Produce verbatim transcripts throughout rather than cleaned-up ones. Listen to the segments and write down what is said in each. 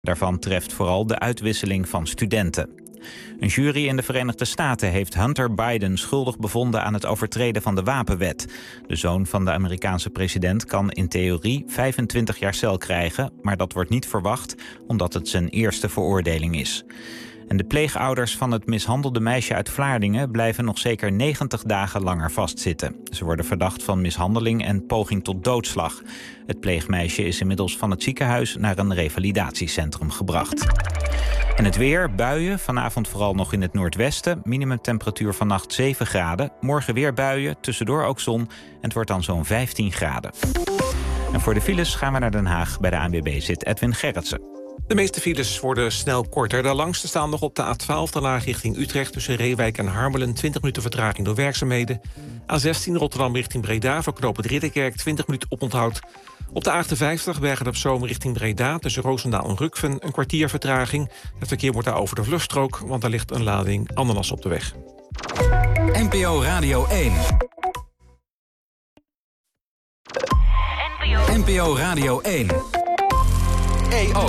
Daarvan treft vooral de uitwisseling van studenten. Een jury in de Verenigde Staten heeft Hunter Biden schuldig bevonden aan het overtreden van de wapenwet. De zoon van de Amerikaanse president kan in theorie vijfentwintig jaar cel krijgen, maar dat wordt niet verwacht omdat het zijn eerste veroordeling is. En de pleegouders van het mishandelde meisje uit Vlaardingen blijven nog zeker negentig dagen langer vastzitten. Ze worden verdacht van mishandeling en poging tot doodslag. Het pleegmeisje is inmiddels van het ziekenhuis naar een revalidatiecentrum gebracht. En het weer, buien, vanavond vooral nog in het noordwesten. Minimumtemperatuur vannacht zeven graden. Morgen weer buien, tussendoor ook zon. En het wordt dan zo'n vijftien graden. En voor de files gaan we naar Den Haag. Bij de A N W B zit Edwin Gerritsen. De meeste files worden snel korter. De langste staan nog op de A twaalf, de laag richting Utrecht... tussen Reewijk en Harmelen, twintig minuten vertraging door werkzaamheden. A zestien Rotterdam richting Breda, voor knooppunt Ridderkerk, twintig minuten oponthoud. Op de A achtenvijftig Bergen op Zoom richting Breda... tussen Roosendaal en Rukven, een kwartier vertraging. Het verkeer wordt daar over de vluchtstrook, want daar ligt een lading ananas op de weg. N P O Radio één. N P O Radio één. E O.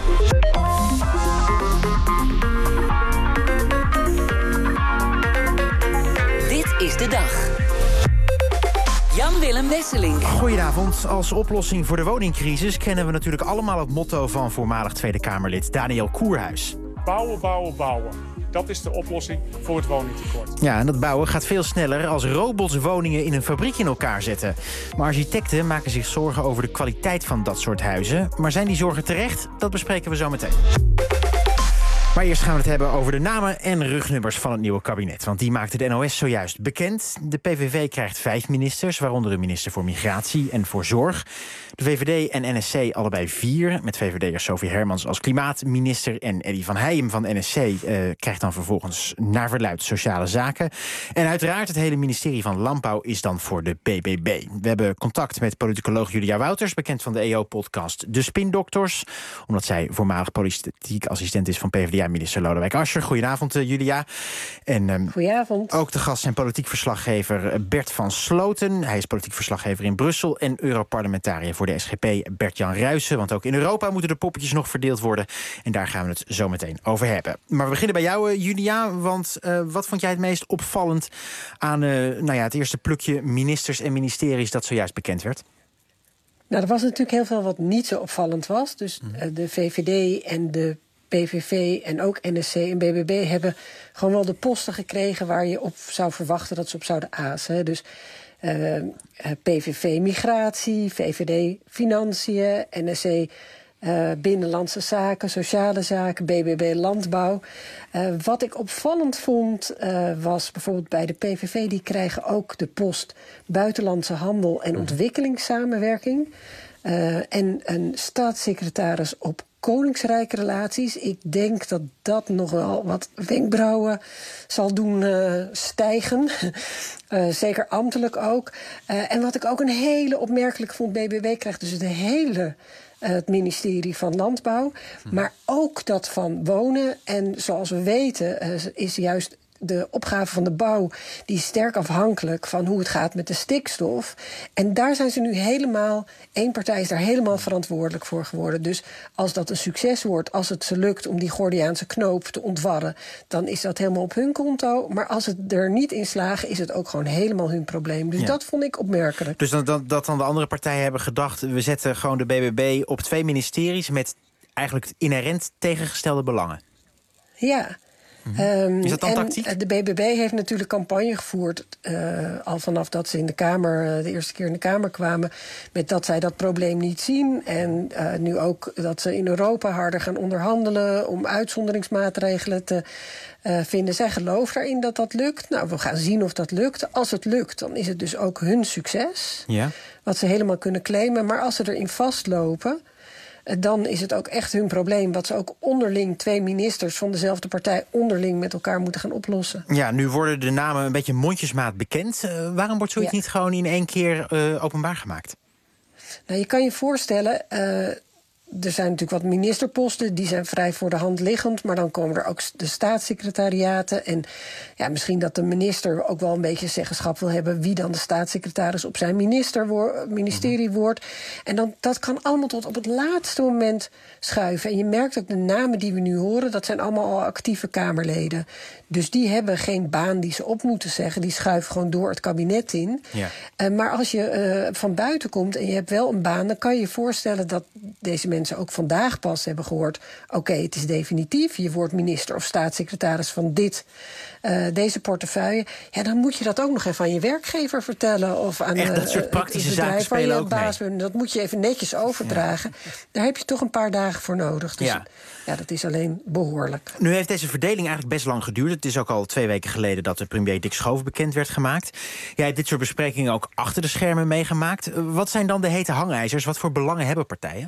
Dit is de dag. Jan-Willem Wesseling. Goedenavond. Als oplossing voor de woningcrisis kennen we natuurlijk allemaal het motto van voormalig Tweede Kamerlid Daniel Koerhuis. Bouwen, bouwen, bouwen. Dat is de oplossing voor het woningtekort. Ja, en dat bouwen gaat veel sneller als robots woningen in een fabriek in elkaar zetten. Maar architecten maken zich zorgen over de kwaliteit van dat soort huizen. Maar zijn die zorgen terecht? Dat bespreken we zo meteen. Maar eerst gaan we het hebben over de namen en rugnummers van het nieuwe kabinet. Want die maakte de N O S zojuist bekend. De P V V krijgt vijf ministers, waaronder een minister voor Migratie en voor Zorg. De V V D en N S C allebei vier, met V V D'er Sophie Hermans als klimaatminister. En Eddy van Heijem van N S C uh, krijgt dan vervolgens naar verluidt Sociale Zaken. En uiteraard het hele ministerie van Landbouw is dan voor de B B B. We hebben contact met politicoloog Julia Wouters, bekend van de E O-podcast De Spindokters, omdat zij voormalig politiek assistent is van P v d A-minister Lodewijk Asscher. Goedenavond, uh, Julia. En, um, Goedenavond. Ook de gast zijn politiek verslaggever Bert van Sloten. Hij is politiek verslaggever in Brussel en Europarlementariër voor de S G P Bert-Jan Ruijsen. Want ook in Europa moeten de poppetjes nog verdeeld worden. En daar gaan we het zo meteen over hebben. Maar we beginnen bij jou, uh, Julia. Want uh, wat vond jij het meest opvallend aan uh, nou ja, het eerste plukje ministers en ministeries dat zojuist bekend werd? Nou, er was natuurlijk heel veel wat niet zo opvallend was. Dus uh, de V V D en de P V V en ook N S C en B B B hebben gewoon wel de posten gekregen waar je op zou verwachten dat ze op zouden azen. Dus uh, P V V Migratie, V V D Financiën, N S C uh, Binnenlandse Zaken, Sociale Zaken, B B B Landbouw. Uh, wat ik opvallend vond uh, was bijvoorbeeld bij de P V V, die krijgen ook de post Buitenlandse Handel en Ontwikkelingssamenwerking. Uh, en een staatssecretaris op Koningsrijke relaties. Ik denk dat dat nog wel wat wenkbrauwen zal doen uh, stijgen. uh, zeker ambtelijk ook. Uh, en wat ik ook een hele opmerkelijk vond, B B B krijgt dus het hele uh, het ministerie van Landbouw. Hm. Maar ook dat van Wonen. En zoals we weten uh, is juist de opgave van de bouw, die is sterk afhankelijk van hoe het gaat met de stikstof. En daar zijn ze nu helemaal, één partij is daar helemaal verantwoordelijk voor geworden. Dus als dat een succes wordt, als het ze lukt om die Gordiaanse knoop te ontwarren, dan is dat helemaal op hun konto. Maar als het er niet in slagen, is het ook gewoon helemaal hun probleem. Dus ja, dat vond ik opmerkelijk. Dus dat, dat, dat dan de andere partijen hebben gedacht, we zetten gewoon de B B B op twee ministeries met eigenlijk inherent tegengestelde belangen. Ja. Um, is dat dan tactiek? De B B B heeft natuurlijk campagne gevoerd, uh, al vanaf dat ze in de Kamer, uh, de eerste keer in de Kamer kwamen, met dat zij dat probleem niet zien. En uh, nu ook dat ze in Europa harder gaan onderhandelen om uitzonderingsmaatregelen te uh, vinden. Zij geloven daarin dat dat lukt. Nou, we gaan zien of dat lukt. Als het lukt, dan is het dus ook hun succes. Ja. Wat ze helemaal kunnen claimen. Maar als ze erin vastlopen, dan is het ook echt hun probleem, wat ze ook onderling, twee ministers van dezelfde partij onderling met elkaar moeten gaan oplossen. Ja, nu worden de namen een beetje mondjesmaat bekend. Uh, waarom wordt zoiets ja. niet gewoon in één keer uh, openbaar gemaakt? Nou, je kan je voorstellen, uh, er zijn natuurlijk wat ministerposten, die zijn vrij voor de hand liggend. Maar dan komen er ook de staatssecretariaten. En ja, misschien dat de minister ook wel een beetje zeggenschap wil hebben wie dan de staatssecretaris op zijn minister wo- ministerie wordt. En dan, dat kan allemaal tot op het laatste moment schuiven. En je merkt ook de namen die we nu horen, dat zijn allemaal al actieve Kamerleden. Dus die hebben geen baan die ze op moeten zeggen. Die schuiven gewoon door het kabinet in. Ja. Uh, maar als je uh, van buiten komt en je hebt wel een baan, dan kan je je voorstellen dat deze mensen ook vandaag pas hebben gehoord, oké, okay, het is definitief, je wordt minister of staatssecretaris van dit, uh, deze portefeuille. Ja, dan moet je dat ook nog even aan je werkgever vertellen of aan Echt, dat soort praktische het zaken spelen ook baas mee. Dat moet je even netjes overdragen. Ja. Daar heb je toch een paar dagen voor nodig. Dus ja. ja, dat is alleen behoorlijk. Nu heeft deze verdeling eigenlijk best lang geduurd. Het is ook al twee weken geleden dat de premier Dick Schoof bekend werd gemaakt. Jij hebt dit soort besprekingen ook achter de schermen meegemaakt. Wat zijn dan de hete hangijzers? Wat voor belangen hebben partijen?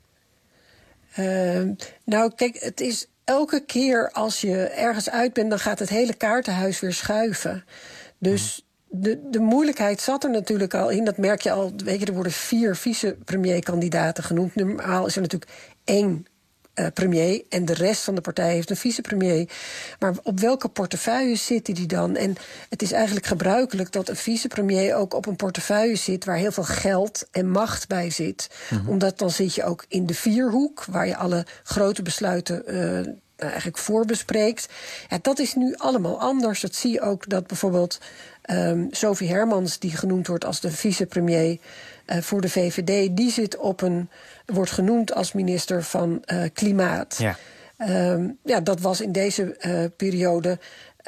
Uh, nou, kijk, het is elke keer als je ergens uit bent, dan gaat het hele kaartenhuis weer schuiven. Dus hmm. de, de moeilijkheid zat er natuurlijk al in. Dat merk je al, weet je, er worden vier vicepremierkandidaten genoemd. Normaal is er natuurlijk één Uh, premier en de rest van de partij heeft een vicepremier. Maar op welke portefeuille zit die dan? En het is eigenlijk gebruikelijk dat een vicepremier ook op een portefeuille zit waar heel veel geld en macht bij zit. Mm-hmm. Omdat dan zit je ook in de vierhoek, waar je alle grote besluiten uh, eigenlijk voorbespreekt. Ja, dat is nu allemaal anders. Dat zie je ook dat bijvoorbeeld um, Sophie Hermans, die genoemd wordt als de vicepremier uh, voor de V V D, die zit op een wordt genoemd als minister van uh, Klimaat. Ja. Um, ja, dat was in deze uh, periode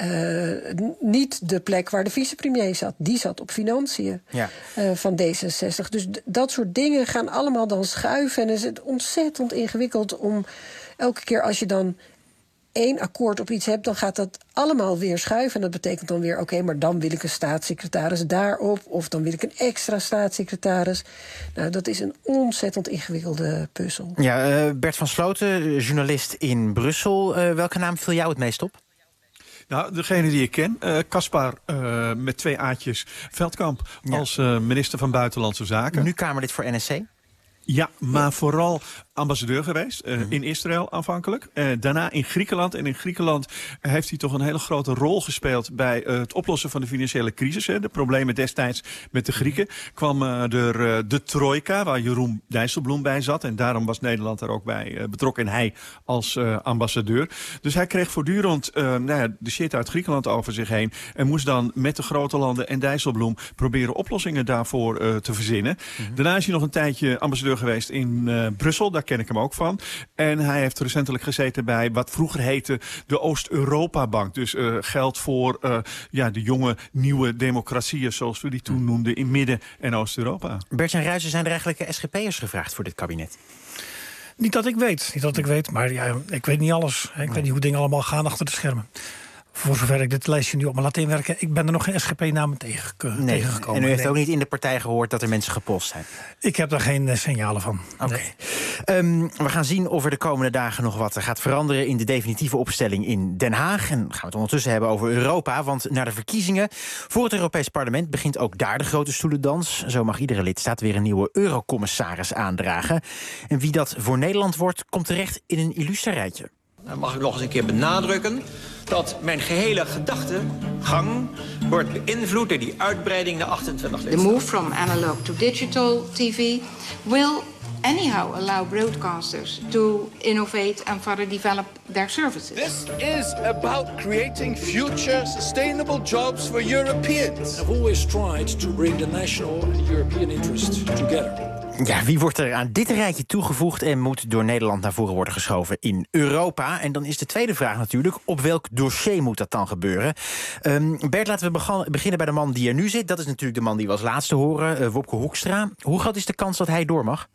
uh, niet de plek waar de vicepremier zat. Die zat op financiën ja. uh, van D zesenzestig. Dus d- dat soort dingen gaan allemaal dan schuiven. En het is ontzettend ingewikkeld om elke keer als je dan één akkoord op iets hebt, dan gaat dat allemaal weer schuiven. En dat betekent dan weer, oké, okay, maar dan wil ik een staatssecretaris daarop, of dan wil ik een extra staatssecretaris. Nou, dat is een ontzettend ingewikkelde puzzel. Ja, uh, Bert van Sloten, journalist in Brussel. Uh, welke naam viel jou het meest op? Nou, degene die ik ken, Caspar uh, uh, met twee aatjes Veldkamp ja. als uh, minister van Buitenlandse Zaken. Nu Kamerlid voor N S C? Ja, maar ja. vooral ambassadeur geweest. Uh, mm-hmm. In Israël aanvankelijk. Uh, daarna in Griekenland. En in Griekenland heeft hij toch een hele grote rol gespeeld bij uh, het oplossen van de financiële crisis. Hè. De problemen destijds met de Grieken. Kwam uh, er uh, de trojka, waar Jeroen Dijsselbloem bij zat. En daarom was Nederland er ook bij uh, betrokken. En hij als uh, ambassadeur. Dus hij kreeg voortdurend uh, nou ja, de shit uit Griekenland over zich heen. En moest dan met de grote landen en Dijsselbloem proberen oplossingen daarvoor uh, te verzinnen. Mm-hmm. Daarna is hij nog een tijdje ambassadeur geweest in uh, Brussel. Daar ken ik hem ook van. En hij heeft recentelijk gezeten bij wat vroeger heette de Oost-Europa-bank. Dus uh, geld voor uh, ja, de jonge, nieuwe democratieën, zoals we die toen noemden, in Midden- en Oost-Europa. Bert-Jan Ruijsen, zijn er eigenlijk S G P'ers gevraagd voor dit kabinet? Niet dat ik weet, niet dat ik weet, maar ja, ik weet niet alles. Ik nee. weet niet hoe dingen allemaal gaan achter de schermen. Voor zover ik dit lijstje nu op me laat inwerken, ik ben er nog geen S G P-namen tegen, uh, nee. tegengekomen. En u heeft nee. ook niet in de partij gehoord dat er mensen gepost zijn? Ik heb daar geen uh, signalen van. Oké. Okay. Nee. Um, we gaan zien of er de komende dagen nog wat gaat veranderen in de definitieve opstelling in Den Haag. En gaan we het ondertussen hebben over Europa. Want na de verkiezingen voor het Europees Parlement begint ook daar de grote stoelendans. Zo mag iedere lidstaat weer een nieuwe eurocommissaris aandragen. En wie dat voor Nederland wordt, komt terecht in een illuster rijtje. Dan mag ik nog eens een keer benadrukken dat mijn gehele gedachtegang wordt beïnvloed door die uitbreiding naar achtentwintig lidstaten. The move from analog to digital T V will anyhow allow broadcasters to innovate and further develop their services. This is about creating future sustainable jobs for Europeans. I've always tried to bring the national and European interest together. Ja, wie wordt er aan dit rijtje toegevoegd en moet door Nederland naar voren worden geschoven in Europa? En dan is de tweede vraag natuurlijk, op welk dossier moet dat dan gebeuren? Um, Bert, laten we beginnen bij de man die er nu zit. Dat is natuurlijk de man die we als laatste horen, uh, Wopke Hoekstra. Hoe groot is de kans dat hij door mag?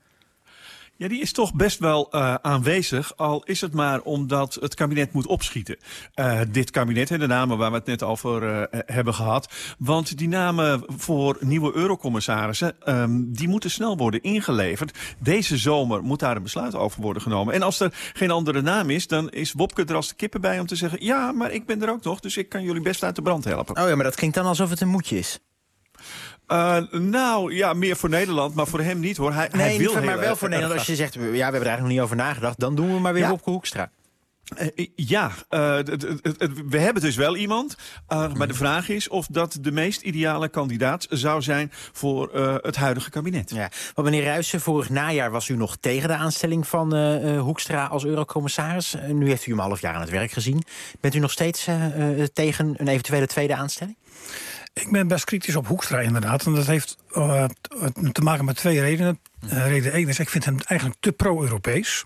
Ja, die is toch best wel uh, aanwezig, al is het maar omdat het kabinet moet opschieten. Uh, dit kabinet, en de namen waar we het net over uh, hebben gehad. Want die namen voor nieuwe eurocommissarissen, um, die moeten snel worden ingeleverd. Deze zomer moet daar een besluit over worden genomen. En als er geen andere naam is, dan is Wopke er als de kippen bij om te zeggen, ja, maar ik ben er ook nog, dus ik kan jullie best uit de brand helpen. Oh ja, maar dat klinkt dan alsof het een moedje is. Uh, nou, ja, meer voor Nederland, maar voor hem niet, hoor. Hij, nee, hij wil niet, maar heel wel erg, voor Nederland. Als je zegt, ja, we hebben er eigenlijk nog niet over nagedacht, dan doen we maar weer ja. Wopke Hoekstra. Uh, ja, uh, d- d- d- we hebben dus wel iemand. Uh, maar de vraag is of dat de meest ideale kandidaat zou zijn voor uh, het huidige kabinet. Ja. Maar meneer Ruijsen, vorig najaar was u nog tegen de aanstelling van uh, uh, Hoekstra als eurocommissaris. Uh, nu heeft u hem een half jaar aan het werk gezien. Bent u nog steeds uh, uh, tegen een eventuele tweede aanstelling? Ik ben best kritisch op Hoekstra inderdaad. En dat heeft uh, te maken met twee redenen. Uh, reden één is, ik vind hem eigenlijk te pro-Europees.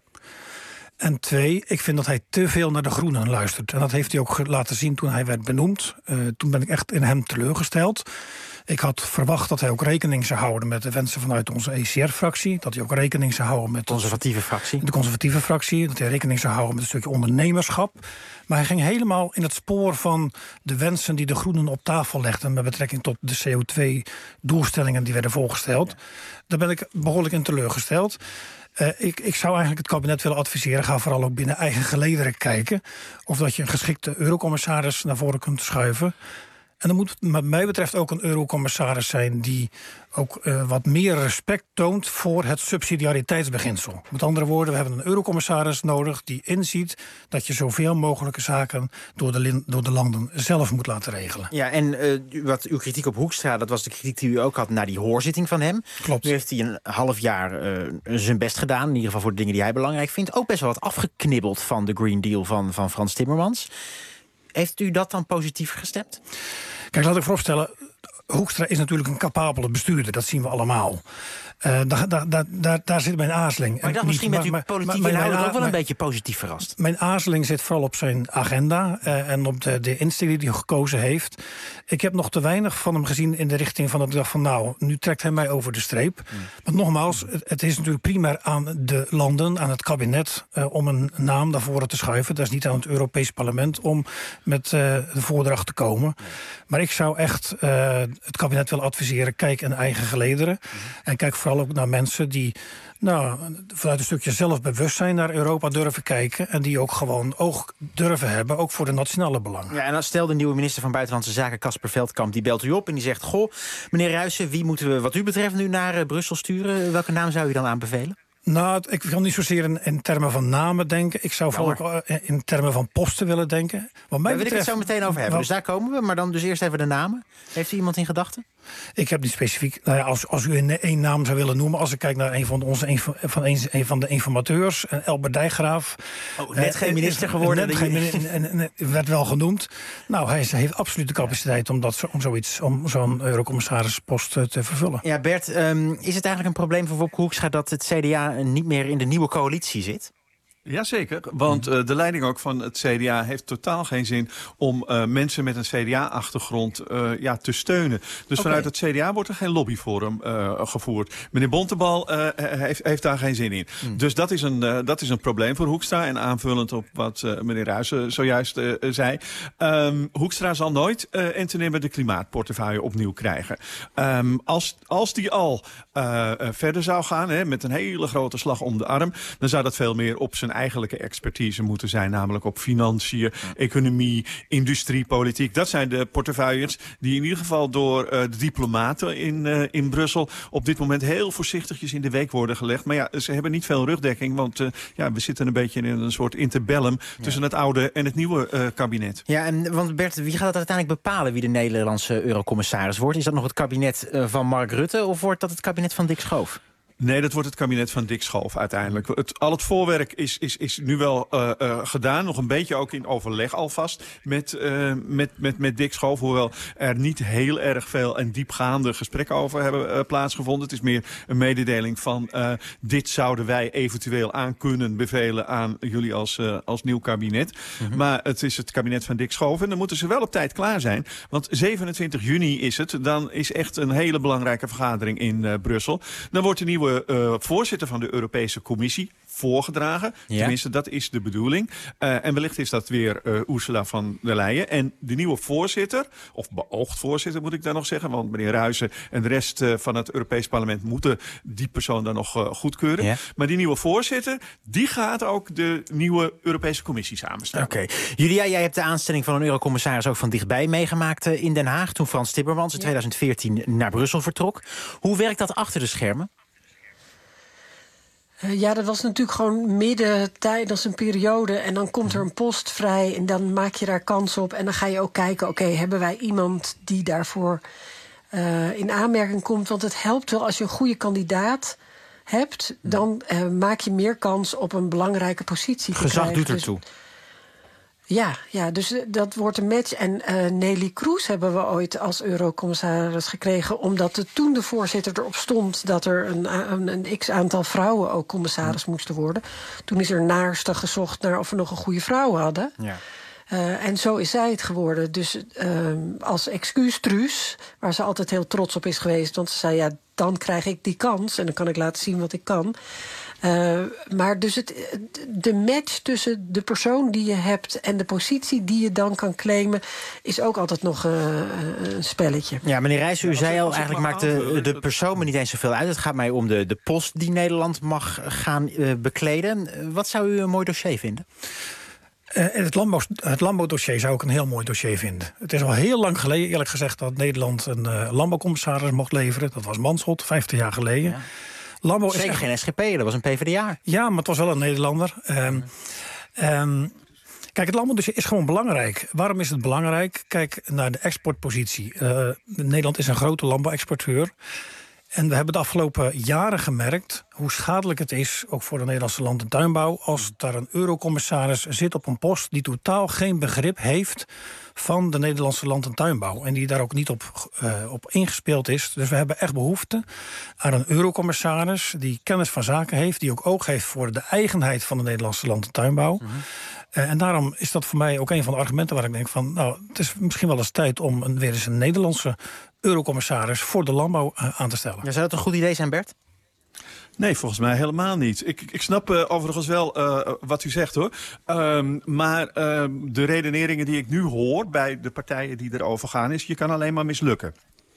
En twee, ik vind dat hij te veel naar de Groenen luistert. En dat heeft hij ook laten zien toen hij werd benoemd. Uh, toen ben ik echt in hem teleurgesteld. Ik had verwacht dat hij ook rekening zou houden met de wensen vanuit onze E C R-fractie. Dat hij ook rekening zou houden met de conservatieve fractie. De conservatieve fractie. Dat hij rekening zou houden met een stukje ondernemerschap. Maar hij ging helemaal in het spoor van de wensen die de Groenen op tafel legden met betrekking tot de C O twee doelstellingen die werden voorgesteld. Ja. Daar ben ik behoorlijk in teleurgesteld. Uh, ik, ik zou eigenlijk het kabinet willen adviseren, ga vooral ook binnen eigen gelederen kijken of dat je een geschikte eurocommissaris naar voren kunt schuiven. En dan moet wat mij betreft ook een eurocommissaris zijn die ook uh, wat meer respect toont voor het subsidiariteitsbeginsel. Met andere woorden, we hebben een eurocommissaris nodig die inziet dat je zoveel mogelijke zaken door de, door de landen zelf moet laten regelen. Ja, en uh, wat uw kritiek op Hoekstra, dat was de kritiek die u ook had naar die hoorzitting van hem. Klopt. Nu heeft hij een half jaar uh, zijn best gedaan, in ieder geval voor de dingen die hij belangrijk vindt. Ook best wel wat afgeknibbeld van de Green Deal van, van Frans Timmermans. Heeft u dat dan positief gestemd? Kijk, laat ik vooropstellen, Hoekstra is natuurlijk een capabele bestuurder. Dat zien we allemaal. Uh, daar, daar, daar, daar, daar zit mijn aarzeling. Maar ik dacht misschien met uw politieke inhoud ook wel een beetje positief verrast. Mijn aarzeling zit vooral op zijn agenda uh, en op de, de insteek die hij gekozen heeft. Ik heb nog te weinig van hem gezien in de richting van dat ik dacht van nou, nu trekt hij mij over de streep. Hmm. Want nogmaals, het, het is natuurlijk primair aan de landen, aan het kabinet, uh, om een naam naar voren te schuiven. Dat is niet aan het Europees Parlement om met uh, de voordracht te komen. Hmm. Maar ik zou echt uh, het kabinet willen adviseren, kijk in eigen gelederen. Hmm. En kijk vooral ook naar mensen die nou, vanuit een stukje zelfbewustzijn naar Europa durven kijken en die ook gewoon oog durven hebben, ook voor de nationale belangen. Ja, en dan stel de nieuwe minister van Buitenlandse Zaken, Casper Veldkamp, die belt u op en die zegt, goh, meneer Ruijsen, wie moeten we wat u betreft nu naar uh, Brussel sturen? Welke naam zou u dan aanbevelen? Nou, ik wil niet zozeer in, in termen van namen denken. Ik zou vooral ook in termen van posten willen denken. Wat mij Daar wil betreft, ik het zo meteen over hebben. Wat, dus daar komen we. Maar dan dus eerst even de namen. Heeft u iemand in gedachten? Ik heb niet specifiek. Nou ja, als, als u een, één naam zou willen noemen. Als ik kijk naar een van onze een, van, een, een van de informateurs. Elbert Dijkgraaf. Oh, net eh, geen minister geworden. Net geen minister, en, en, en werd wel genoemd. Nou, hij heeft absoluut de capaciteit om, dat, om zoiets, om zo'n eurocommissarispost te vervullen. Ja, Bert, um, is het eigenlijk een probleem voor Wopke Hoekstra dat het C D A niet meer in de nieuwe coalitie zit? Jazeker, want uh, de leiding ook van het C D A heeft totaal geen zin om uh, mensen met een C D A-achtergrond uh, ja, te steunen. Dus okay. Vanuit het C D A wordt er geen lobby voor hem uh, gevoerd. Meneer Bontebal uh, heeft, heeft daar geen zin in. Hmm. Dus dat is, een, uh, dat is een probleem voor Hoekstra. En aanvullend op wat uh, meneer Ruijsen zojuist uh, zei. Um, Hoekstra zal nooit uh, en te nemen de klimaatportefeuille opnieuw krijgen. Um, als, als die al uh, verder zou gaan, hè, met een hele grote slag om de arm, dan zou dat veel meer op zijn eigenlijke expertise moeten zijn, namelijk op financiën, economie, industrie, politiek. Dat zijn de portefeuilles die in ieder geval door uh, de diplomaten in, uh, in Brussel op dit moment heel voorzichtigjes in de week worden gelegd. Maar ja, ze hebben niet veel rugdekking, want uh, ja, we zitten een beetje in een soort interbellum ja. tussen het oude en het nieuwe uh, kabinet. Ja, en want Bert, wie gaat het uiteindelijk bepalen wie de Nederlandse eurocommissaris wordt? Is dat nog het kabinet uh, van Mark Rutte of wordt dat het kabinet van Dick Schoof? Nee, dat wordt het kabinet van Dick Schoof uiteindelijk. Het, al het voorwerk is, is, is nu wel uh, uh, gedaan. Nog een beetje ook in overleg alvast met, uh, met, met, met Dick Schoof. Hoewel er niet heel erg veel en diepgaande gesprekken over hebben uh, plaatsgevonden. Het is meer een mededeling van uh, dit zouden wij eventueel aan kunnen bevelen aan jullie als, uh, als nieuw kabinet. Mm-hmm. Maar het is het kabinet van Dick Schoof. En dan moeten ze wel op tijd klaar zijn. Want zevenentwintig juni is het. Dan is echt een hele belangrijke vergadering in uh, Brussel. Dan wordt de nieuwe Uh, voorzitter van de Europese Commissie voorgedragen. Ja. Tenminste, dat is de bedoeling. Uh, en wellicht is dat weer uh, Ursula von der Leyen. En de nieuwe voorzitter, of beoogd voorzitter moet ik daar nog zeggen, want meneer Ruijsen en de rest uh, van het Europees Parlement moeten die persoon dan nog uh, goedkeuren. Ja. Maar die nieuwe voorzitter, die gaat ook de nieuwe Europese Commissie samenstellen. Oké. Okay. Julia, jij hebt de aanstelling van een eurocommissaris ook van dichtbij meegemaakt uh, in Den Haag, toen Frans Timmermans in ja. twintig veertien naar Brussel vertrok. Hoe werkt dat achter de schermen? Uh, ja, dat was natuurlijk gewoon midden tijdens een periode. En dan komt er een post vrij en dan maak je daar kans op. En dan ga je ook kijken, oké, okay, hebben wij iemand die daarvoor uh, in aanmerking komt? Want het helpt wel als je een goede kandidaat hebt. Dan uh, maak je meer kans op een belangrijke positie te Gezag krijgen. doet ertoe. Dus, Ja, ja, dus dat wordt een match. En uh, Neelie Kroes hebben we ooit als eurocommissaris gekregen, omdat er toen de voorzitter erop stond dat er een, een, een x-aantal vrouwen ook commissaris hmm. moesten worden. Toen is er naarstig gezocht naar of we nog een goede vrouw hadden. Ja. Uh, en zo is zij het geworden. Dus uh, als excuus Truus, waar ze altijd heel trots op is geweest, want ze zei, ja, dan krijg ik die kans en dan kan ik laten zien wat ik kan. Uh, maar dus het, de match tussen de persoon die je hebt en de positie die je dan kan claimen, is ook altijd nog uh, een spelletje. Ja, meneer Rijssen, u ja, zei al, eigenlijk maakt de, de persoon me niet eens zoveel uit. Het gaat mij om de, de post die Nederland mag gaan uh, bekleden. Wat zou u een mooi dossier vinden? Uh, het, landbouw, het landbouwdossier zou ik een heel mooi dossier vinden. Het is al heel lang geleden, eerlijk gezegd, dat Nederland een uh, landbouwcommissaris mocht leveren. Dat was Mansholt, vijftien jaar geleden. Ja. Landbouw Zeker is echt geen S G P, dat was een P v d A. Ja, maar het was wel een Nederlander. Um, um, kijk, het landbouwdossier is gewoon belangrijk. Waarom is het belangrijk? Kijk naar de exportpositie. Uh, Nederland is een grote landbouwexporteur. En we hebben de afgelopen jaren gemerkt hoe schadelijk het is, ook voor de Nederlandse land- en tuinbouw, als daar een eurocommissaris zit op een post die totaal geen begrip heeft van de Nederlandse land- en tuinbouw. En die daar ook niet op, uh, op ingespeeld is. Dus we hebben echt behoefte aan een eurocommissaris die kennis van zaken heeft, die ook oog heeft voor de eigenheid van de Nederlandse land- en tuinbouw. Mm-hmm. Uh, en daarom is dat voor mij ook een van de argumenten waar ik denk van, nou, het is misschien wel eens tijd om een, weer eens een Nederlandse eurocommissaris voor de landbouw uh, aan te stellen. Ja, zou dat een goed idee zijn, Bert? Nee, volgens mij helemaal niet. Ik, ik snap uh, overigens wel uh, wat u zegt, hoor. Um, maar uh, de redeneringen die ik nu hoor bij de partijen die erover gaan is, je kan alleen maar mislukken.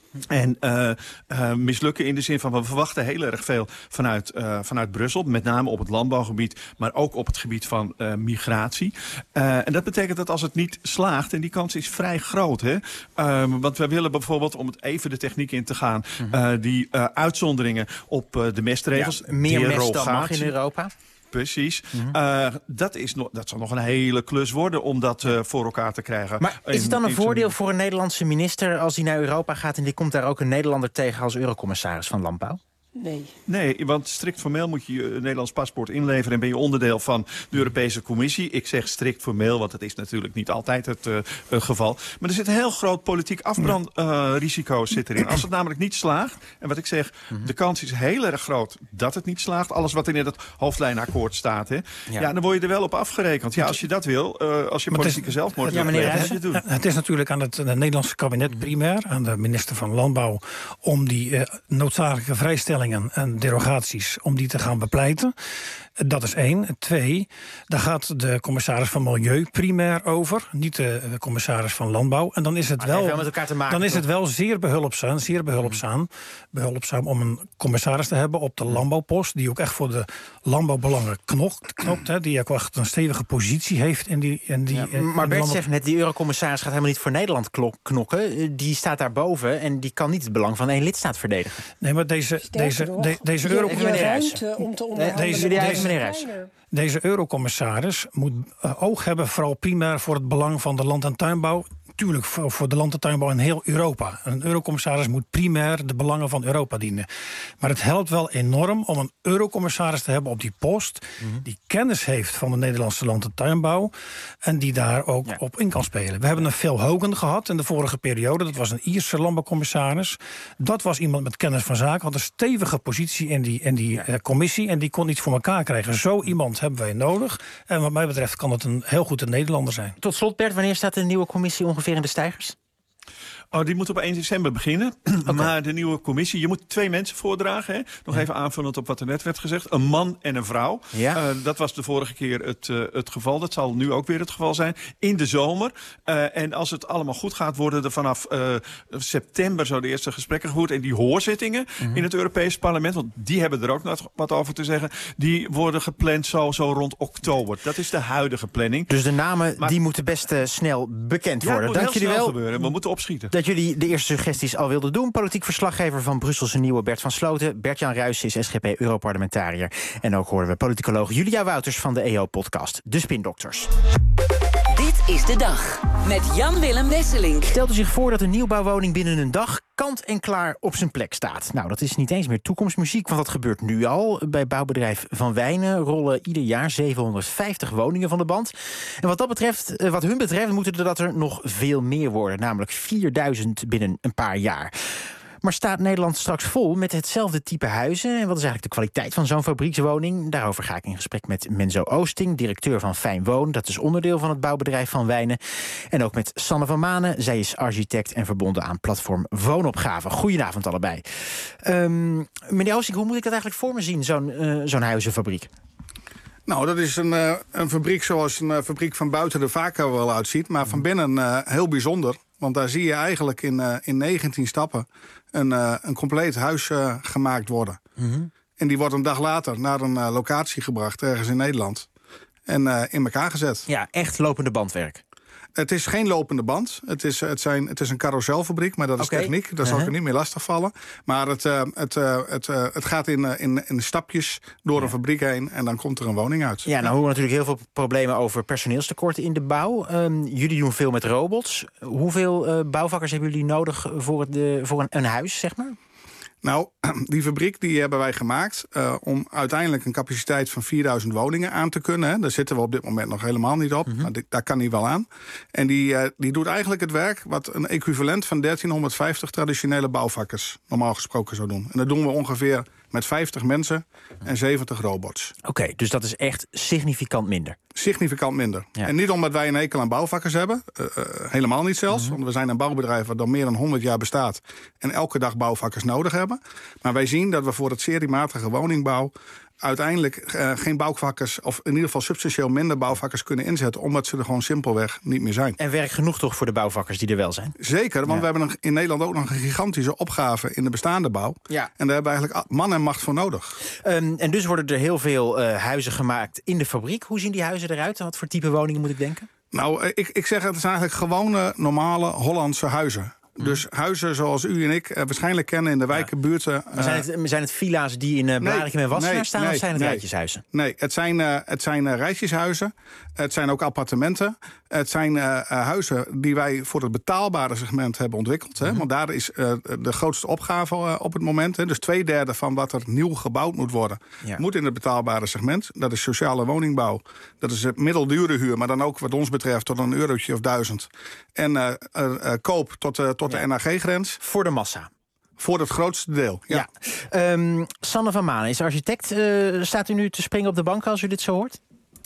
En uh, uh, mislukken in de zin van, we verwachten heel erg veel vanuit, uh, vanuit Brussel. Met name op het landbouwgebied, maar ook op het gebied van uh, migratie. Uh, en dat betekent dat als het niet slaagt, en die kans is vrij groot. Hè? Um, want we willen bijvoorbeeld, om het even de techniek in te gaan, uh, die uh, uitzonderingen op uh, de mestregels. Ja, meer mest dan mag in Europa. Precies. Mm-hmm. uh, dat, is nog, dat zal nog een hele klus worden om dat uh, voor elkaar te krijgen. Maar is het dan een voordeel voor een Nederlandse minister als hij naar Europa gaat en die komt daar ook een Nederlander tegen als eurocommissaris van Landbouw? Nee. Nee, want strikt formeel moet je je Nederlands paspoort inleveren en ben je onderdeel van de Europese Commissie. Ik zeg strikt formeel, want dat is natuurlijk niet altijd het uh, uh, geval. Maar er zit een heel groot politiek afbrandrisico uh, zit erin. Als het namelijk niet slaagt, en wat ik zeg, mm-hmm. de kans is heel erg groot dat het niet slaagt. Alles wat in het hoofdlijnakkoord staat, hè. Ja. ja, dan word je er wel op afgerekend. Ja, als je dat wil, uh, als je politieke zelfmoord wil, ja, moet je doen. Het is natuurlijk aan het, het Nederlandse kabinet primair, aan de minister van Landbouw, om die uh, noodzakelijke vrijstellingen en derogaties, om die te gaan bepleiten. Dat is één. Twee, daar gaat de commissaris van Milieu primair over, niet de, de commissaris van Landbouw. En dan is het wel, met elkaar te maken, dan is het wel zeer behulpzaam, zeer behulpzaam, behulpzaam om een commissaris te hebben op de landbouwpost, die ook echt voor de landbouwbelangen knokt, knokt hè, die ook echt een stevige positie heeft in die. In die ja, in, maar in Bert zegt net, die eurocommissaris gaat helemaal niet voor Nederland knokken. Die staat daarboven en die kan niet het belang van één lidstaat verdedigen. Nee, maar deze, deze, de, deze eurocommissaris om te onderhandelen. Deze, Deze eurocommissaris moet uh, oog hebben vooral primair voor het belang van de land- en tuinbouw. Tuurlijk voor, voor de land- en tuinbouw in heel Europa. Een eurocommissaris moet primair de belangen van Europa dienen. Maar het helpt wel enorm om een eurocommissaris te hebben op die post, mm-hmm. die kennis heeft van de Nederlandse land- en tuinbouw en die daar ook ja. op in kan spelen. We hebben een Phil Hogan gehad in de vorige periode. Dat was een Ierse landbouwcommissaris. Dat was iemand met kennis van zaken, had een stevige positie in die, in die uh, commissie en die kon iets voor elkaar krijgen. Zo iemand hebben wij nodig. En wat mij betreft kan het een heel goed een Nederlander zijn. Tot slot, Bert, wanneer staat de nieuwe commissie ongeveer in de steigers? Oh, die moet op één december beginnen. Okay. Maar de nieuwe commissie, je moet twee mensen voordragen. Hè? Nog ja. even aanvullend op wat er net werd gezegd. Een man en een vrouw. Ja. Uh, dat was de vorige keer het, uh, het geval. Dat zal nu ook weer het geval zijn. In de zomer. Uh, en als het allemaal goed gaat, worden er vanaf uh, september zo de eerste gesprekken gevoerd. En die hoorzittingen mm-hmm. in het Europees Parlement, want die hebben er ook nog wat over te zeggen, die worden gepland zo, zo rond oktober. Dat is de huidige planning. Dus de namen maar, die moeten best uh, snel bekend ja, worden. Dank jullie wel. Gebeuren. We moeten opschieten. Dat jullie de eerste suggesties al wilden doen. Politiek verslaggever van Brusselse Nieuwe Bert van Sloten. Bert-Jan Ruijs is S G P-Europarlementariër. En ook hoorden we politicoloog Julia Wouters van de E O-podcast. De Spindokters. Dit is de dag met Jan-Willem Wesseling. Stelt u zich voor dat een nieuwbouwwoning binnen een dag kant en klaar op zijn plek staat. Nou, dat is niet eens meer toekomstmuziek, want dat gebeurt nu al. Bij bouwbedrijf Van Wijnen rollen ieder jaar zevenhonderdvijftig woningen van de band. En wat dat betreft, wat hun betreft, moeten er dat er nog veel meer worden. Namelijk vierduizend binnen een paar jaar. Maar staat Nederland straks vol met hetzelfde type huizen? En wat is eigenlijk de kwaliteit van zo'n fabriekswoning? Daarover ga ik in gesprek met Menzo Oosting, directeur van Fijn Woon. Dat is onderdeel van het bouwbedrijf Van Wijnen. En ook met Sanne van Manen. Zij is architect en verbonden aan platform Woonopgave. Goedenavond allebei. Um, meneer Oosting, hoe moet ik dat eigenlijk voor me zien, zo'n, uh, zo'n huizenfabriek? Nou, dat is een, uh, een fabriek zoals een uh, fabriek van buiten er vaker wel uitziet. Maar van binnen uh, heel bijzonder. Want daar zie je eigenlijk in, uh, in negentien stappen een, uh, een compleet huis uh, gemaakt worden. Mm-hmm. En die wordt een dag later naar een uh, locatie gebracht, ergens in Nederland. En uh, in elkaar gezet. Ja, echt lopende bandwerk. Het is geen lopende band. Het is, het zijn, het is een carouselfabriek, maar dat is okay. techniek. Daar uh-huh. zal ik er niet meer lastig vallen. Maar het, uh, het, uh, het, uh, het gaat in, uh, in, in stapjes door ja. een fabriek heen en dan komt er een woning uit. Ja, nou horen we natuurlijk heel veel problemen over personeelstekorten in de bouw. Um, jullie doen veel met robots. Hoeveel uh, bouwvakkers hebben jullie nodig voor, de, voor een, een huis, zeg maar? Nou, die fabriek die hebben wij gemaakt uh, om uiteindelijk een capaciteit van vierduizend woningen aan te kunnen. Hè. Daar zitten we op dit moment nog helemaal niet op. Mm-hmm. Maar die, daar kan hij wel aan. En die, uh, die doet eigenlijk het werk wat een equivalent van dertienhonderdvijftig traditionele bouwvakkers normaal gesproken zou doen. En dat doen we ongeveer met vijftig mensen en zeventig robots. Oké, okay, dus dat is echt significant minder? Significant minder. Ja. En niet omdat wij een hekel aan bouwvakkers hebben. Uh, uh, helemaal niet zelfs. Mm-hmm. Want we zijn een bouwbedrijf dat al meer dan honderd jaar bestaat. En elke dag bouwvakkers nodig hebben. Maar wij zien dat we voor het seriematige woningbouw uiteindelijk uh, geen bouwvakkers, of in ieder geval substantieel minder bouwvakkers kunnen inzetten, omdat ze er gewoon simpelweg niet meer zijn. En werk genoeg toch voor de bouwvakkers die er wel zijn? Zeker, want ja. we hebben een, in Nederland ook nog een gigantische opgave in de bestaande bouw. Ja. En daar hebben we eigenlijk man en macht voor nodig. Um, en dus worden er heel veel uh, huizen gemaakt in de fabriek. Hoe zien die huizen eruit? Wat voor type woningen moet ik denken? Nou, ik, ik zeg het is eigenlijk gewone, normale Hollandse huizen. Dus huizen zoals u en ik uh, waarschijnlijk kennen in de wijken, buurten. Uh, maar zijn het, zijn het villa's die in uh, Blaricum en Wassenaar nee, staan nee, of zijn het nee, rijtjeshuizen? Nee, het zijn, uh, het zijn uh, rijtjeshuizen. Het zijn ook appartementen. Het zijn uh, uh, huizen die wij voor het betaalbare segment hebben ontwikkeld. Mm-hmm. Hè, want daar is uh, de grootste opgave uh, op het moment. Hè. Dus twee derde van wat er nieuw gebouwd moet worden, ja. moet in het betaalbare segment. Dat is sociale woningbouw. Dat is middeldure huur, maar dan ook wat ons betreft tot een eurotje of duizend. En uh, uh, uh, koop tot, uh, tot ja. de N H G-grens. Voor de massa. Voor het grootste deel, ja. ja. Um, Sanne van Manen is architect. Uh, staat u nu te springen op de bank als u dit zo hoort?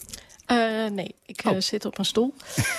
Uh, nee, ik oh. uh, zit op een stoel.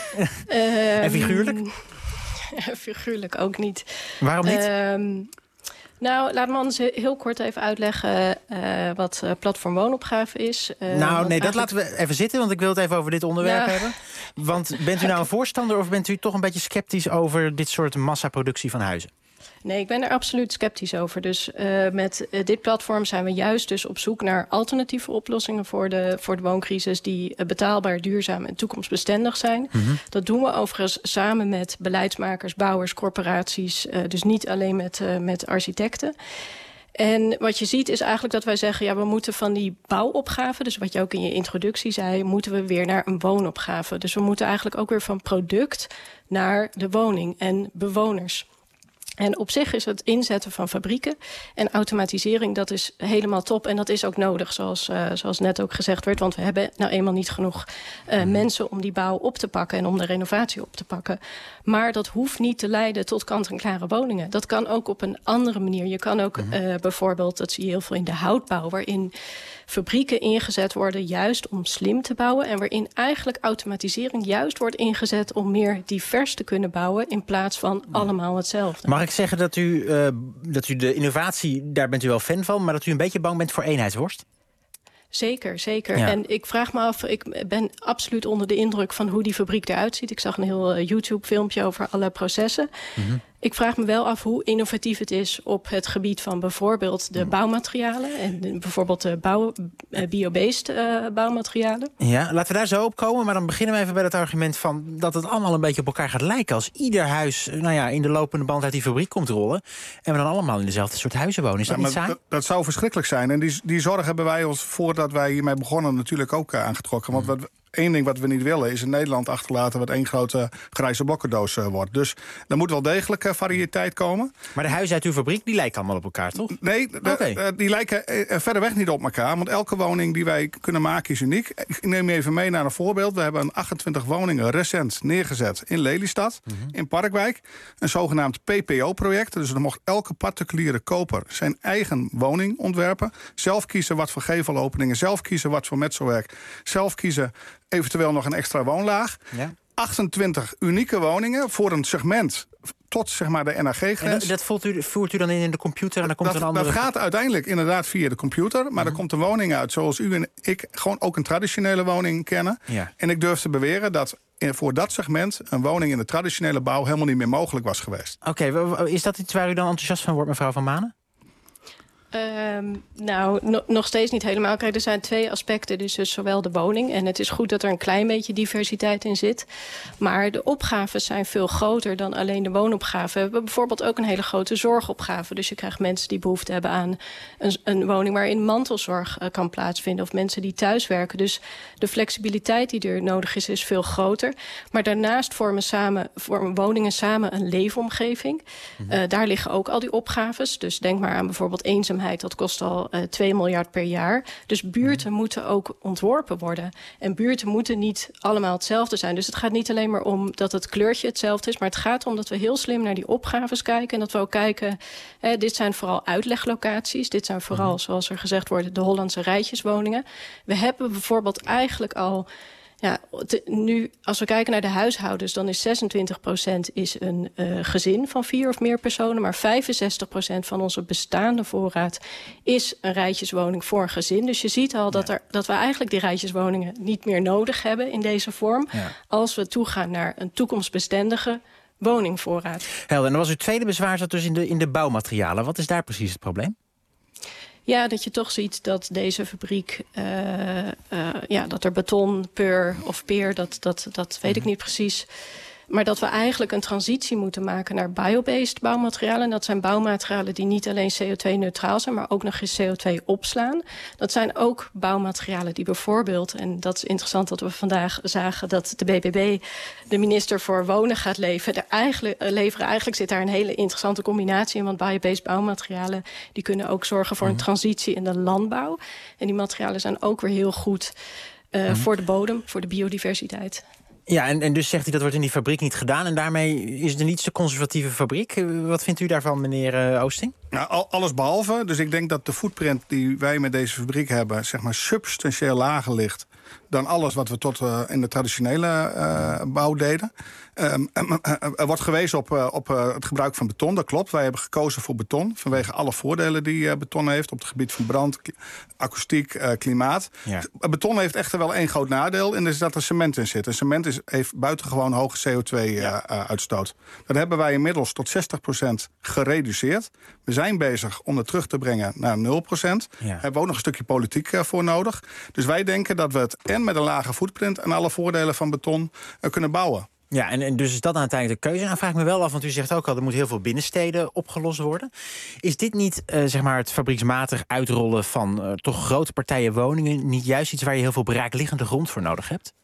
uh, en figuurlijk? Figuurlijk ook niet. Waarom niet? Uh, nou, laat me anders heel kort even uitleggen uh, wat uh, platform Woonopgave is. Uh, nou, nee, eigenlijk... dat laten we even zitten, want ik wil het even over dit onderwerp nou. hebben. Want bent u nou een voorstander of bent u toch een beetje sceptisch over dit soort massaproductie van huizen? Nee, ik ben er absoluut sceptisch over. Dus uh, met uh, dit platform zijn we juist dus op zoek naar alternatieve oplossingen voor de, voor de wooncrisis die uh, betaalbaar, duurzaam en toekomstbestendig zijn. Mm-hmm. Dat doen we overigens samen met beleidsmakers, bouwers, corporaties. Uh, dus niet alleen met, uh, met architecten. En wat je ziet is eigenlijk dat wij zeggen, ja, we moeten van die bouwopgave, dus wat je ook in je introductie zei, moeten we weer naar een woonopgave. Dus we moeten eigenlijk ook weer van product naar de woning en bewoners. En op zich is het inzetten van fabrieken en automatisering, dat is helemaal top. En dat is ook nodig, zoals, uh, zoals net ook gezegd werd. Want we hebben nou eenmaal niet genoeg uh, mm. mensen om die bouw op te pakken en om de renovatie op te pakken. Maar dat hoeft niet te leiden tot kant-en-klare woningen. Dat kan ook op een andere manier. Je kan ook mm. uh, bijvoorbeeld, dat zie je heel veel in de houtbouw, waarin fabrieken ingezet worden juist om slim te bouwen. En waarin eigenlijk automatisering juist wordt ingezet om meer divers te kunnen bouwen in plaats van mm. allemaal hetzelfde. Mag ik zeggen dat u, uh, dat u de innovatie, daar bent u wel fan van, maar dat u een beetje bang bent voor eenheidsworst? Zeker, zeker. Ja. En ik vraag me af, ik ben absoluut onder de indruk van hoe die fabriek eruit ziet. Ik zag een heel uh, YouTube-filmpje over alle processen. Mm-hmm. Ik vraag me wel af hoe innovatief het is op het gebied van bijvoorbeeld de bouwmaterialen. En de, bijvoorbeeld de bouw, uh, biobased uh, bouwmaterialen. Ja, laten we daar zo op komen. Maar dan beginnen we even bij het argument van dat het allemaal een beetje op elkaar gaat lijken. Als ieder huis nou ja, in de lopende band uit die fabriek komt rollen. En we dan allemaal in dezelfde soort huizen wonen. Is dat ja, niet saai? Dat, dat zou verschrikkelijk zijn. En die, die zorg hebben wij ons voordat wij hiermee begonnen natuurlijk ook uh, aangetrokken. Want wat Eén ding wat we niet willen is in Nederland achterlaten wat één grote grijze blokkendoos uh, wordt. Dus er moet wel degelijk uh, variëteit komen. Maar de huizen uit uw fabriek, die lijken allemaal op elkaar, toch? Nee, de, okay. uh, die lijken uh, verder weg niet op elkaar. Want elke woning die wij kunnen maken is uniek. Ik neem je even mee naar een voorbeeld. We hebben achtentwintig woningen recent neergezet in Lelystad, mm-hmm. in Parkwijk. Een zogenaamd P P O-project. Dus er mocht elke particuliere koper zijn eigen woning ontwerpen. Zelf kiezen wat voor gevelopeningen. Zelf kiezen wat voor metselwerk. Zelf kiezen eventueel nog een extra woonlaag. Ja. achtentwintig unieke woningen voor een segment tot zeg maar de N H G-grens. En dat, dat voert, u, voert u dan in de computer en dan komt dat, een andere... Dat gaat uiteindelijk inderdaad via de computer. Maar mm-hmm. er komt een woning uit zoals u en ik gewoon ook een traditionele woning kennen. Ja. En ik durf te beweren dat voor dat segment een woning in de traditionele bouw helemaal niet meer mogelijk was geweest. Oké, okay, is dat iets waar u dan enthousiast van wordt, mevrouw Van Manen? Um, nou, no, nog steeds niet helemaal. Kijk, er zijn twee aspecten. Dus, dus zowel de woning. En het is goed dat er een klein beetje diversiteit in zit. Maar de opgaves zijn veel groter dan alleen de woonopgave. We hebben bijvoorbeeld ook een hele grote zorgopgave. Dus je krijgt mensen die behoefte hebben aan een, een woning waarin mantelzorg uh, kan plaatsvinden. Of mensen die thuiswerken. Dus de flexibiliteit die er nodig is, is veel groter. Maar daarnaast vormen, samen, vormen woningen samen een leefomgeving. Mm-hmm. Uh, daar liggen ook al die opgaves. Dus denk maar aan bijvoorbeeld eenzaamheid. Dat kost al uh, twee miljard per jaar. Dus buurten mm. moeten ook ontworpen worden. En buurten moeten niet allemaal hetzelfde zijn. Dus het gaat niet alleen maar om dat het kleurtje hetzelfde is. Maar het gaat om dat we heel slim naar die opgaves kijken. En dat we ook kijken, hè, dit zijn vooral uitleglocaties. Dit zijn vooral, mm. zoals er gezegd wordt, de Hollandse rijtjeswoningen. We hebben bijvoorbeeld eigenlijk al... Ja, te, nu, als we kijken naar de huishoudens, dan is zesentwintig procent is een uh, gezin van vier of meer personen. Maar vijfenzestig procent van onze bestaande voorraad is een rijtjeswoning voor een gezin. Dus je ziet al dat, er, dat we eigenlijk die rijtjeswoningen niet meer nodig hebben in deze vorm. Ja. Als we toegaan naar een toekomstbestendige woningvoorraad. Helder, en dan was uw tweede bezwaar zat dus in de, in de bouwmaterialen. Wat is daar precies het probleem? Ja, dat je toch ziet dat deze fabriek, uh, uh, ja, dat er beton, pur of peer, dat, dat, dat weet ik niet precies. Maar dat we eigenlijk een transitie moeten maken naar biobased bouwmaterialen. En dat zijn bouwmaterialen die niet alleen C O twee neutraal zijn, maar ook nog eens C O twee opslaan. Dat zijn ook bouwmaterialen die bijvoorbeeld, en dat is interessant dat we vandaag zagen dat de B B B, de minister voor Wonen, gaat leveren. Eigenlijk, uh, leveren. Eigenlijk zit daar een hele interessante combinatie in, want biobased bouwmaterialen die kunnen ook zorgen voor een transitie in de landbouw. En die materialen zijn ook weer heel goed uh, mm-hmm. voor de bodem, voor de biodiversiteit. Ja, en, en dus zegt hij dat wordt in die fabriek niet gedaan. En daarmee is het een niet zo conservatieve fabriek. Wat vindt u daarvan, meneer uh, Oosting? Nou, alles behalve. Dus ik denk dat de footprint die wij met deze fabriek hebben, zeg maar substantieel lager ligt dan alles wat we tot uh, in de traditionele uh, bouw deden. Um, uh, uh, er wordt gewezen op, uh, op uh, het gebruik van beton, dat klopt. Wij hebben gekozen voor beton vanwege alle voordelen die uh, beton heeft op het gebied van brand, akoestiek, uh, klimaat. Ja. Beton heeft echter wel één groot nadeel en dat is dat er cement in zit. En cement is, heeft buitengewoon hoge C O twee uitstoot. Uh, uh, dat hebben wij inmiddels tot zestig procent gereduceerd. We zijn bezig om het terug te brengen naar nul procent. Ja. Hebben we ook nog een stukje politiek uh, voor nodig. Dus wij denken dat we het en met een lage footprint en alle voordelen van beton uh, kunnen bouwen. Ja, en, en dus is dat dan uiteindelijk de keuze. En dan vraag ik me wel af, want u zegt ook al, er moet heel veel binnensteden opgelost worden. Is dit niet, uh, zeg maar, het fabrieksmatig uitrollen van uh, toch grote partijen woningen niet juist iets waar je heel veel braakliggende grond voor nodig hebt?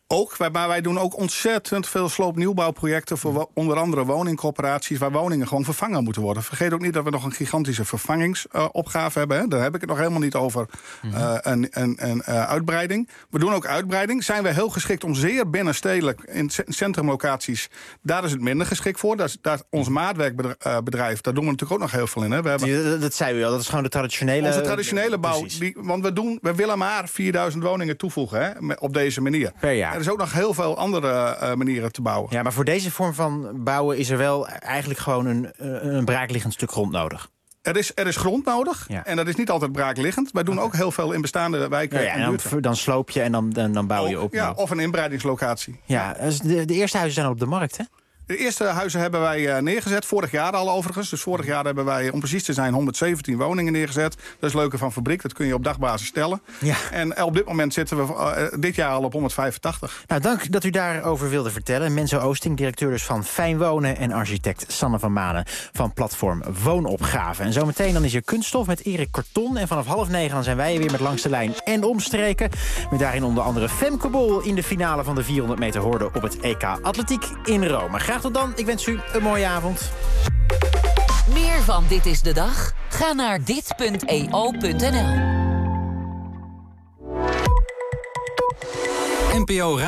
Ook, maar wij doen ook ontzettend veel sloopnieuwbouwprojecten... voor wo- onder andere woningcorporaties... waar woningen gewoon vervangen moeten worden. Vergeet ook niet dat we nog een gigantische vervangingsopgave uh, hebben. Hè. Daar heb ik het nog helemaal niet over uh, een, een, een uh, uitbreiding. We doen ook uitbreiding. Zijn we heel geschikt om zeer binnenstedelijk... in c- centrumlocaties, daar is het minder geschikt voor. Dat is, daar, ons maatwerkbedrijf, daar doen we natuurlijk ook nog heel veel in. Hè. We hebben Die, dat zei u al, dat is gewoon de traditionele... Onze traditionele bouw. Die, want we, doen, we willen maar vierduizend woningen toevoegen hè, met- op deze manier. Per jaar. Er is ook nog heel veel andere uh, manieren te bouwen. Ja, maar voor deze vorm van bouwen is er wel eigenlijk gewoon een, een braakliggend stuk grond nodig. Er is, er is grond nodig Ja. en dat is niet altijd braakliggend. Wij doen ook heel veel in bestaande wijken Nou ja, en en buurten. dan, dan sloop je en dan, dan, dan bouw je Ook, op. ja, nou. of een inbreidingslocatie. Ja, dus de, de eerste huizen zijn al op de markt, hè? De eerste huizen hebben wij uh, neergezet, vorig jaar al overigens. Dus vorig jaar hebben wij, om precies te zijn, honderdzeventien woningen neergezet. Dat is het leuke van fabriek, dat kun je op dagbasis stellen. Ja. En op dit moment zitten we uh, dit jaar al op honderdvijfentachtig. Nou, dank dat u daarover wilde vertellen. Menzo Oosting, directeur dus van Fijn Wonen... en architect Sanne van Manen van platform Woonopgave. En zometeen dan is er Kunststof met Erik Korton. En vanaf half negen dan zijn wij weer met Langs de Lijn en Omstreken. Met daarin onder andere Femke Bol in de finale van de vierhonderd meter horde... op het E K Atletiek in Rome. Graag tot dan. Ik wens u een mooie avond. Meer van Dit is de Dag? Ga naar dit punt e o punt n l. N P O